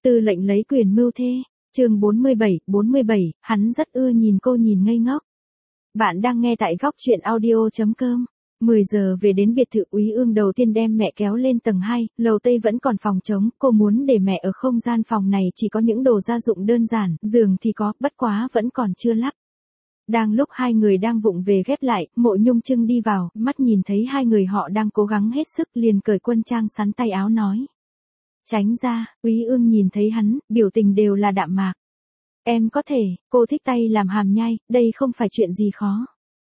Tư lệnh lấy quyền mưu thê, chương 47, hắn rất ưa nhìn cô nhìn ngây ngốc. Bạn đang nghe tại góc truyện audio.com. 10 giờ về đến biệt thự Úy Ương đầu tiên đem mẹ kéo lên tầng 2, lầu Tây vẫn còn phòng trống, cô muốn để mẹ ở không gian phòng này chỉ có những đồ gia dụng đơn giản, giường thì có, bất quá vẫn còn chưa lắp. Đang lúc hai người đang vụng về ghép lại, Mộ Nhung Trưng đi vào, mắt nhìn thấy hai người họ đang cố gắng hết sức liền cởi quân trang sắn tay áo nói. Tránh ra, Úy Ương nhìn thấy hắn, biểu tình đều là đạm mạc. Em có thể, cô thích tay làm hàm nhai, đây không phải chuyện gì khó.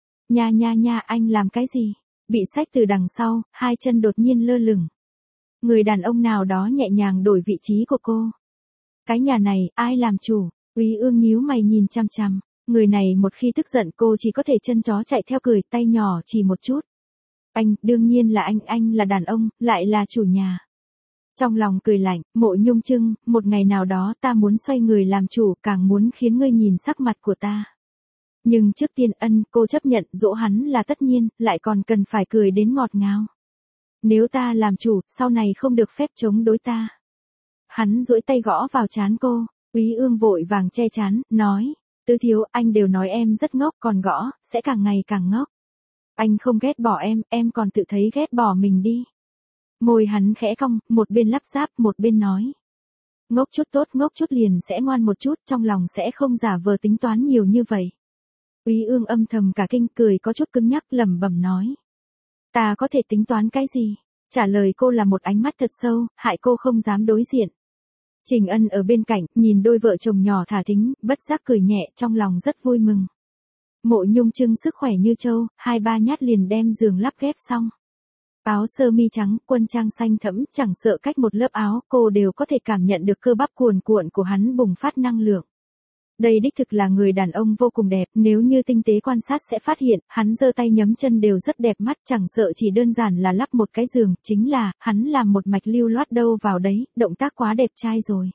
Nha, anh làm cái gì? Bị xách từ đằng sau, hai chân đột nhiên lơ lửng. Người đàn ông nào đó nhẹ nhàng đổi vị trí của cô. Cái nhà này, ai làm chủ? Úy Ương nhíu mày nhìn chằm chằm. Người này một khi tức giận cô chỉ có thể chân chó chạy theo cười, tay nhỏ chỉ một chút. Anh, đương nhiên là anh là đàn ông, lại là chủ nhà. Trong lòng cười lạnh, Mộ Nhung Trưng, một ngày nào đó ta muốn xoay người làm chủ, càng muốn khiến ngươi nhìn sắc mặt của ta. Nhưng trước tiên cô chấp nhận dỗ hắn là tất nhiên, lại còn cần phải cười đến ngọt ngào. Nếu ta làm chủ, sau này không được phép chống đối ta. Hắn duỗi tay gõ vào trán cô, Úy Ương vội vàng che trán, nói, Tứ thiếu, anh đều nói em rất ngốc, còn gõ, sẽ càng ngày càng ngốc. Anh không ghét bỏ em còn tự thấy ghét bỏ mình đi. Môi hắn khẽ cong, một bên lắp ráp, một bên nói. Ngốc chút tốt, ngốc chút liền sẽ ngoan một chút, trong lòng sẽ không giả vờ tính toán nhiều như vậy. Úy Ương âm thầm cả kinh, cười có chút cứng nhắc, lẩm bẩm nói. Ta có thể tính toán cái gì? Trả lời cô là một ánh mắt thật sâu, hại cô không dám đối diện. Trình Ân ở bên cạnh, nhìn đôi vợ chồng nhỏ thả thính, bất giác cười nhẹ, trong lòng rất vui mừng. Mộ Nhung Trưng sức khỏe như trâu, 2-3 nhát liền đem giường lắp ghép xong. Áo sơ mi trắng, quân trang xanh thẫm, chẳng sợ cách một lớp áo, cô đều có thể cảm nhận được cơ bắp cuồn cuộn của hắn bùng phát năng lượng. Đây đích thực là người đàn ông vô cùng đẹp, nếu như tinh tế quan sát sẽ phát hiện, hắn giơ tay nhấm chân đều rất đẹp mắt, chẳng sợ chỉ đơn giản là lắp một cái giường, chính là, hắn làm một mạch lưu loát đâu vào đấy, động tác quá đẹp trai rồi.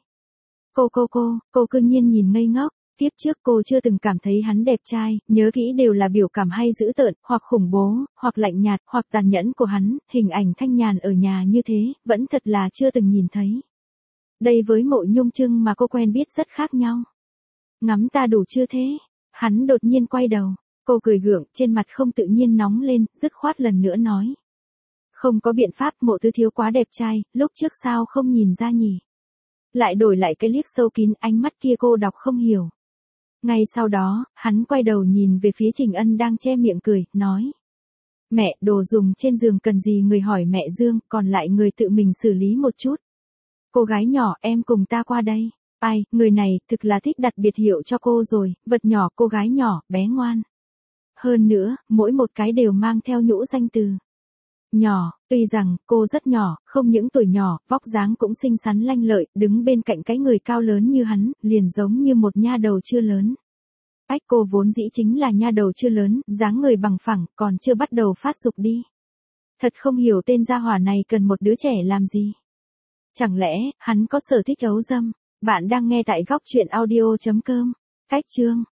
Cô cư nhiên nhìn ngây ngốc, tiếp trước cô chưa từng cảm thấy hắn đẹp trai, nhớ kỹ đều là biểu cảm hay dữ tợn, hoặc khủng bố, hoặc lạnh nhạt, hoặc tàn nhẫn của hắn, hình ảnh thanh nhàn ở nhà như thế, vẫn thật là chưa từng nhìn thấy. Đây với Mộ Nhung Trưng mà cô quen biết rất khác nhau. Ngắm ta đủ chưa thế? Hắn đột nhiên quay đầu, cô cười gượng, trên mặt không tự nhiên nóng lên, dứt khoát lần nữa nói. Không có biện pháp, Mộ Tứ thiếu quá đẹp trai, lúc trước sao không nhìn ra nhỉ? Lại đổi lại cái liếc sâu kín, ánh mắt kia cô đọc không hiểu. Ngay sau đó, hắn quay đầu nhìn về phía Trình Ân đang che miệng cười, nói. Mẹ, đồ dùng trên giường cần gì người hỏi mẹ Dương, còn lại người tự mình xử lý một chút. Cô gái nhỏ, em cùng ta qua đây. Ai, người này, thực là thích đặt biệt hiệu cho cô rồi, vật nhỏ, cô gái nhỏ, bé ngoan. Hơn nữa, mỗi một cái đều mang theo nhũ danh từ. Nhỏ, tuy rằng, cô rất nhỏ, không những tuổi nhỏ, vóc dáng cũng xinh xắn lanh lợi, đứng bên cạnh cái người cao lớn như hắn, liền giống như một nha đầu chưa lớn. Cô vốn dĩ chính là nha đầu chưa lớn, dáng người bằng phẳng, còn chưa bắt đầu phát dục đi. Thật không hiểu tên gia hỏa này cần một đứa trẻ làm gì. Chẳng lẽ, hắn có sở thích ấu dâm? Bạn đang nghe tại góc truyện audio.com. Cách chương